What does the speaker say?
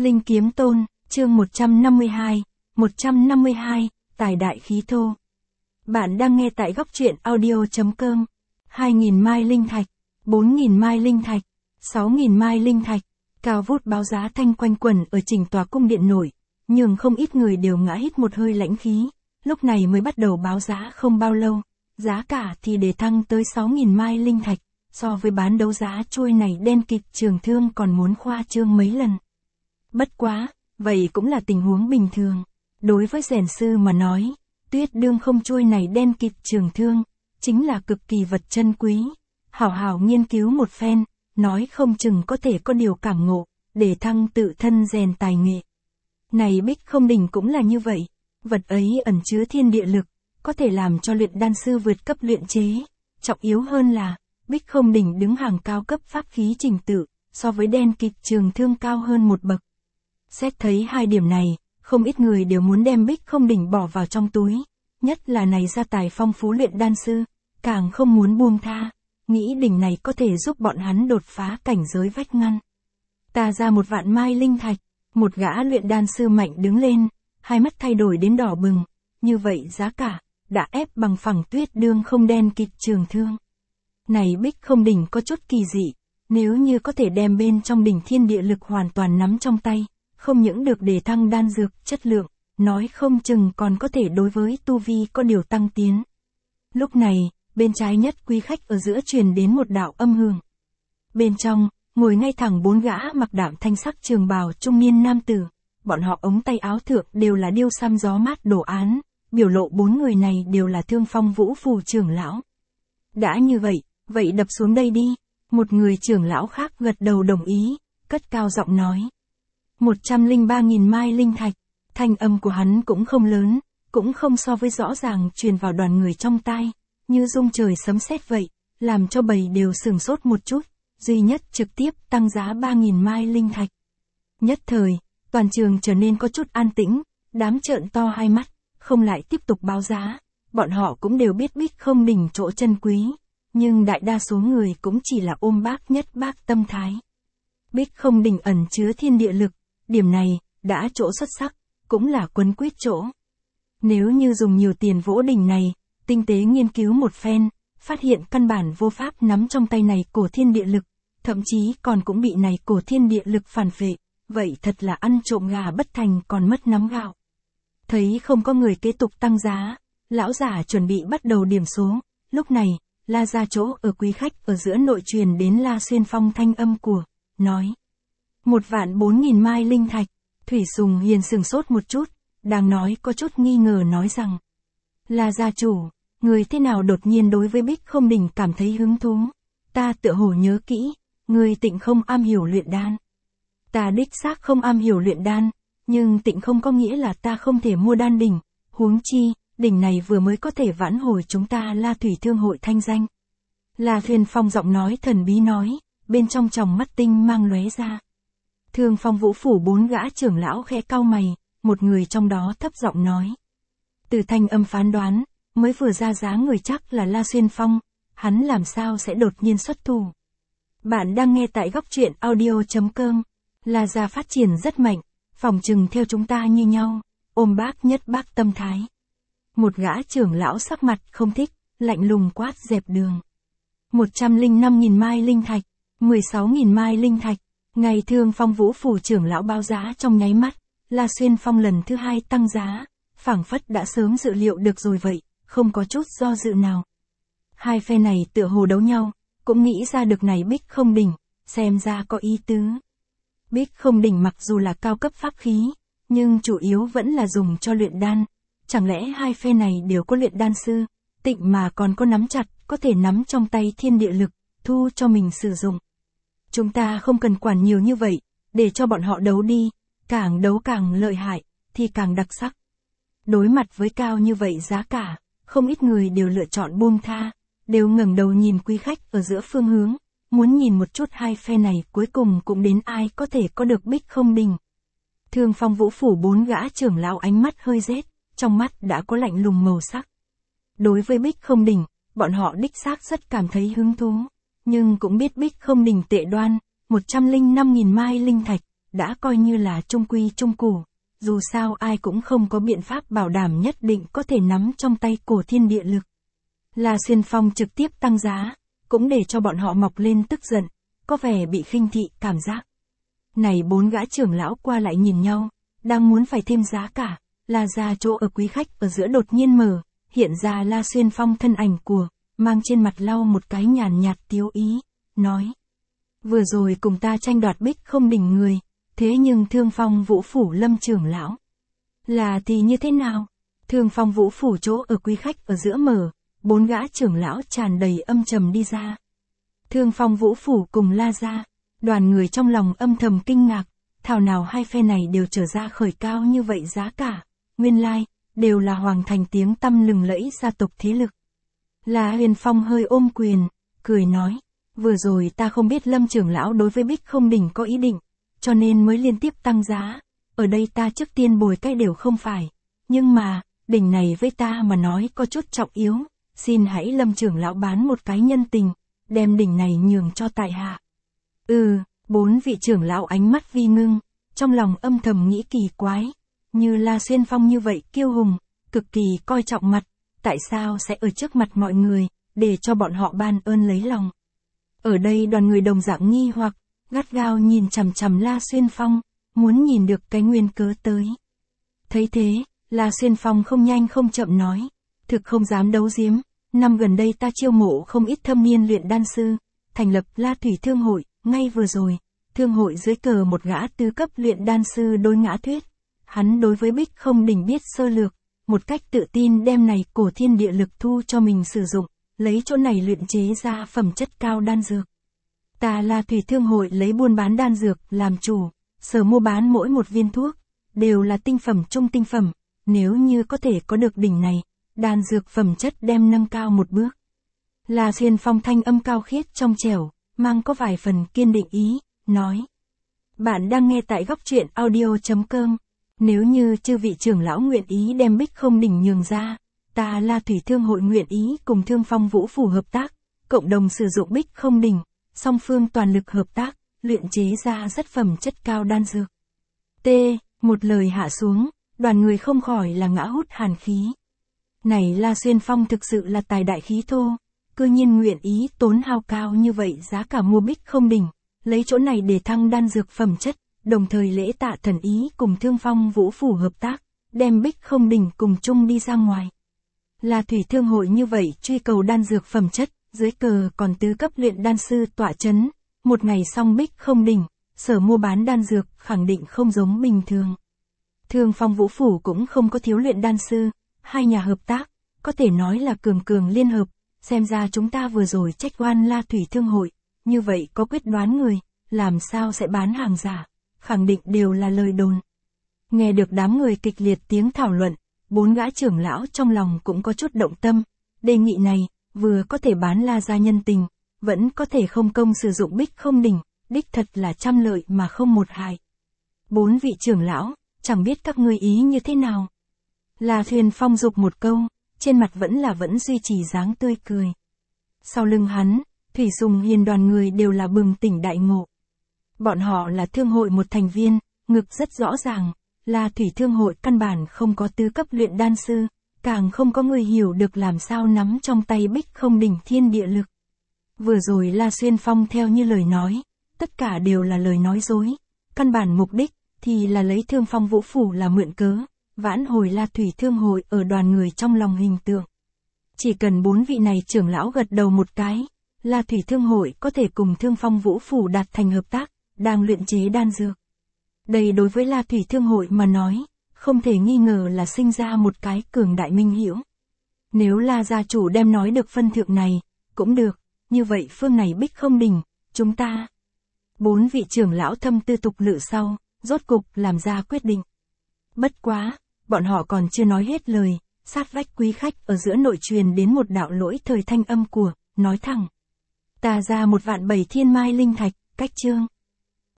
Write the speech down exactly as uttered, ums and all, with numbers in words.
Linh Kiếm Tôn, chương một trăm năm mươi hai, một trăm năm mươi hai, Tài đại khí thô. Bạn đang nghe tại góc truyện audio.com. hai nghìn mai linh thạch, bốn nghìn mai linh thạch, sáu nghìn mai linh thạch, cao vút báo giá thanh quanh quẩn ở chỉnh tòa cung điện nổi, nhưng không ít người đều ngã hít một hơi lãnh khí, lúc này mới bắt đầu báo giá không bao lâu, giá cả thì để thăng tới sáu nghìn mai linh thạch, so với bán đấu giá chuôi này đen kịt trường thương còn muốn khoa trương mấy lần. Bất quá, vậy cũng là tình huống bình thường. Đối với rèn sư mà nói, tuyết đương không chuôi này đen kịt trường thương, chính là cực kỳ vật chân quý. Hảo hảo nghiên cứu một phen, nói không chừng có thể có điều cảm ngộ, để thăng tự thân rèn tài nghệ. Này Bích Không Đỉnh cũng là như vậy, vật ấy ẩn chứa thiên địa lực, có thể làm cho luyện đan sư vượt cấp luyện chế. Trọng yếu hơn là, Bích Không Đỉnh đứng hàng cao cấp pháp khí trình tự, so với đen kịt trường thương cao hơn một bậc. Xét thấy hai điểm này, không ít người đều muốn đem Bích Không Đỉnh bỏ vào trong túi, nhất là này gia tài phong phú luyện đan sư, càng không muốn buông tha, nghĩ đỉnh này có thể giúp bọn hắn đột phá cảnh giới vách ngăn. Ta ra một vạn mai linh thạch, một gã luyện đan sư mạnh đứng lên, hai mắt thay đổi đến đỏ bừng, như vậy giá cả, đã ép bằng phẳng tuyết đương không đen kịt trường thương. Này Bích Không Đỉnh có chút kỳ dị, nếu như có thể đem bên trong đỉnh thiên địa lực hoàn toàn nắm trong tay, không những được để thăng đan dược chất lượng, nói không chừng còn có thể đối với tu vi có điều tăng tiến. Lúc này, bên trái nhất quý khách ở giữa truyền đến một đạo âm hưởng. Bên trong, ngồi ngay thẳng bốn gã mặc đạm thanh sắc trường bào trung niên nam tử, bọn họ ống tay áo thượng đều là điêu xăm gió mát đồ án, biểu lộ bốn người này đều là Thương Phong Vũ Phủ trưởng lão. Đã như vậy, vậy đập xuống đây đi, một người trưởng lão khác gật đầu đồng ý, cất cao giọng nói. một trăm lẻ ba nghìn mai linh thạch, thanh âm của hắn cũng không lớn, cũng không so với rõ ràng truyền vào đoàn người trong tai, như rung trời sấm sét vậy, làm cho bầy đều sửng sốt một chút, duy nhất trực tiếp tăng giá ba nghìn mai linh thạch. Nhất thời, toàn trường trở nên có chút an tĩnh, đám trợn to hai mắt, không lại tiếp tục báo giá, bọn họ cũng đều biết Bích Không Đỉnh chỗ chân quý, nhưng đại đa số người cũng chỉ là ôm bác nhất bác tâm thái. Bích Không Đỉnh ẩn chứa thiên địa lực, điểm này, đã chỗ xuất sắc, cũng là quấn quýt chỗ. Nếu như dùng nhiều tiền vỗ đỉnh này, tinh tế nghiên cứu một phen, phát hiện căn bản vô pháp nắm trong tay này cổ thiên địa lực, thậm chí còn cũng bị này cổ thiên địa lực phản phệ, vậy thật là ăn trộm gà bất thành còn mất nắm gạo. Thấy không có người kế tục tăng giá, lão giả chuẩn bị bắt đầu điểm số, lúc này, La ra chỗ ở quý khách ở giữa nội truyền đến La Xuyên Phong thanh âm của, nói. Một vạn bốn nghìn mai linh thạch, Thủy Sùng Hiền sừng sốt một chút, đang nói có chút nghi ngờ nói rằng. La gia chủ, người thế nào đột nhiên đối với Bích Không Đỉnh cảm thấy hứng thú, ta tựa hồ nhớ kỹ, người tịnh không am hiểu luyện đan. Ta đích xác không am hiểu luyện đan, nhưng tịnh không có nghĩa là ta không thể mua đan đỉnh, huống chi, đỉnh này vừa mới có thể vãn hồi chúng ta La Thủy Thương hội thanh danh. La Thuyền Phong giọng nói thần bí nói, bên trong tròng mắt tinh mang lóe ra. Thương Phong Vũ Phủ bốn gã trưởng lão khẽ cau mày, một người trong đó thấp giọng nói. Từ thanh âm phán đoán, mới vừa ra giá người chắc là La Xuyên Phong, hắn làm sao sẽ đột nhiên xuất thủ. Bạn đang nghe tại góc truyện audio.com, La gia phát triển rất mạnh, phòng trừng theo chúng ta như nhau, ôm bác nhất bác tâm thái. Một gã trưởng lão sắc mặt không thích, lạnh lùng quát dẹp đường. một trăm lẻ năm nghìn mai linh thạch, mười sáu nghìn mai linh thạch. Ngày Thương Phong Vũ Phủ trưởng lão báo giá trong nháy mắt, La Xuyên Phong lần thứ hai tăng giá, phảng phất đã sớm dự liệu được rồi vậy, không có chút do dự nào. Hai phe này tựa hồ đấu nhau, cũng nghĩ ra được này Bích Không Đỉnh, xem ra có ý tứ. Bích Không Đỉnh mặc dù là cao cấp pháp khí, nhưng chủ yếu vẫn là dùng cho luyện đan, chẳng lẽ hai phe này đều có luyện đan sư, tịnh mà còn có nắm chặt, có thể nắm trong tay thiên địa lực, thu cho mình sử dụng. Chúng ta không cần quản nhiều như vậy, để cho bọn họ đấu đi, càng đấu càng lợi hại, thì càng đặc sắc. Đối mặt với cao như vậy giá cả, không ít người đều lựa chọn buông tha, đều ngẩng đầu nhìn quý khách ở giữa phương hướng, muốn nhìn một chút hai phe này cuối cùng cũng đến ai có thể có được Bích Không Đỉnh. Thương Phong Vũ Phủ bốn gã trưởng lão ánh mắt hơi rét, trong mắt đã có lạnh lùng màu sắc. Đối với Bích Không Đỉnh, bọn họ đích xác rất cảm thấy hứng thú, nhưng cũng biết Bích Không Đỉnh tệ đoan, một trăm lẻ năm nghìn mai linh thạch, đã coi như là trung quy trung củ, dù sao ai cũng không có biện pháp bảo đảm nhất định có thể nắm trong tay cổ thiên địa lực. La Xuyên Phong trực tiếp tăng giá, cũng để cho bọn họ mọc lên tức giận, có vẻ bị khinh thị cảm giác. Này bốn gã trưởng lão qua lại nhìn nhau, đang muốn phải thêm giá cả, La gia chỗ ở quý khách ở giữa đột nhiên mở, hiện ra La Xuyên Phong thân ảnh của, mang trên mặt lau một cái nhàn nhạt tiếu ý, nói. Vừa rồi cùng ta tranh đoạt Bích Không Đỉnh người, thế nhưng Thương Phong Vũ Phủ Lâm trưởng lão. Là thì như thế nào? Thương Phong Vũ Phủ chỗ ở quý khách ở giữa mở, bốn gã trưởng lão tràn đầy âm trầm đi ra. Thương Phong Vũ Phủ cùng La gia, đoàn người trong lòng âm thầm kinh ngạc, thảo nào hai phe này đều trở ra khởi cao như vậy giá cả, nguyên lai, đều là hoàng thành tiếng tăm lừng lẫy gia tộc thế lực. La Huyền Phong hơi ôm quyền, cười nói, vừa rồi ta không biết Lâm trưởng lão đối với Bích Không Đỉnh có ý định, cho nên mới liên tiếp tăng giá, ở đây ta trước tiên bồi cái đều không phải, nhưng mà, đỉnh này với ta mà nói có chút trọng yếu, xin hãy Lâm trưởng lão bán một cái nhân tình, đem đỉnh này nhường cho tại hạ. Ừ, bốn vị trưởng lão ánh mắt vi ngưng, trong lòng âm thầm nghĩ kỳ quái, như La Xuyên Phong như vậy kiêu hùng, cực kỳ coi trọng mặt, tại sao sẽ ở trước mặt mọi người, để cho bọn họ ban ơn lấy lòng. Ở đây đoàn người đồng dạng nghi hoặc, gắt gao nhìn chằm chằm La Xuyên Phong, muốn nhìn được cái nguyên cớ tới. Thấy thế, La Xuyên Phong không nhanh không chậm nói, thực không dám đấu giếm, năm gần đây ta chiêu mộ không ít thâm niên luyện đan sư, thành lập La Thủy Thương Hội, ngay vừa rồi, Thương Hội dưới cờ một gã tứ cấp luyện đan sư đối ngã thuyết, hắn đối với Bích Không Đỉnh biết sơ lược, một cách tự tin đem này cổ thiên địa lực thu cho mình sử dụng, lấy chỗ này luyện chế ra phẩm chất cao đan dược. Ta La Thủy Thương Hội lấy buôn bán đan dược làm chủ, sở mua bán mỗi một viên thuốc, đều là tinh phẩm trung tinh phẩm, nếu như có thể có được đỉnh này, đan dược phẩm chất đem nâng cao một bước. La Xuyên Phong thanh âm cao khiết trong trẻo, mang có vài phần kiên định ý, nói. Bạn đang nghe tại góc truyện audio chấm com. Nếu như chư vị trưởng lão nguyện ý đem Bích Không Đỉnh nhường ra, ta La Thủy Thương Hội nguyện ý cùng Thương Phong Vũ Phủ hợp tác, cộng đồng sử dụng Bích Không Đỉnh, song phương toàn lực hợp tác, luyện chế ra rất phẩm chất cao đan dược. T, một lời hạ xuống, đoàn người không khỏi là ngã hút hàn khí. Này La Xuyên Phong thực sự là tài đại khí thô, cư nhiên nguyện ý tốn hao cao như vậy giá cả mua Bích Không Đỉnh, lấy chỗ này để thăng đan dược phẩm chất, đồng thời lễ tạ thần ý cùng Thương Phong Vũ Phủ hợp tác, đem Bích Không Đỉnh cùng chung đi ra ngoài. La Thủy Thương Hội như vậy truy cầu đan dược phẩm chất, dưới cờ còn tứ cấp luyện đan sư tọa chấn, một ngày xong Bích Không Đỉnh, sở mua bán đan dược khẳng định không giống bình thường. Thương Phong Vũ Phủ cũng không có thiếu luyện đan sư, hai nhà hợp tác, có thể nói là cường cường liên hợp, xem ra chúng ta vừa rồi trách oan La Thủy Thương Hội, như vậy có quyết đoán người, làm sao sẽ bán hàng giả, khẳng định đều là lời đồn. Nghe được đám người kịch liệt tiếng thảo luận, bốn gã trưởng lão trong lòng cũng có chút động tâm, đề nghị này, vừa có thể bán La gia nhân tình, vẫn có thể không công sử dụng Bích Không Đỉnh, đích thật là trăm lợi mà không một hại. Bốn vị trưởng lão, chẳng biết các ngươi ý như thế nào. La Thuyền Phong dục một câu, trên mặt vẫn là vẫn duy trì dáng tươi cười. Sau lưng hắn, Thủy Sùng Hiền đoàn người đều là bừng tỉnh đại ngộ. Bọn họ là thương hội một thành viên, ngực rất rõ ràng, La Thủy Thương Hội căn bản không có tứ cấp luyện đan sư, càng không có người hiểu được làm sao nắm trong tay Bích Không Đỉnh thiên địa lực. Vừa rồi La Xuyên Phong theo như lời nói, tất cả đều là lời nói dối, căn bản mục đích thì là lấy Thương Phong Vũ Phủ là mượn cớ, vãn hồi La Thủy Thương Hội ở đoàn người trong lòng hình tượng. Chỉ cần bốn vị này trưởng lão gật đầu một cái, La Thủy Thương Hội có thể cùng Thương Phong Vũ Phủ đạt thành hợp tác, đang luyện chế đan dược. Đây đối với La Thủy Thương Hội mà nói, không thể nghi ngờ là sinh ra một cái cường đại minh hiểu. Nếu La gia chủ đem nói được phân thượng này, cũng được, như vậy phương này Bích Không Đỉnh, chúng ta. Bốn vị trưởng lão thâm tư tục lự sau, rốt cục làm ra quyết định. Bất quá, bọn họ còn chưa nói hết lời, sát vách quý khách ở giữa nội truyền đến một đạo lỗi thời thanh âm của, nói thẳng. Ta ra một vạn bảy thiên mai linh thạch, cách chương.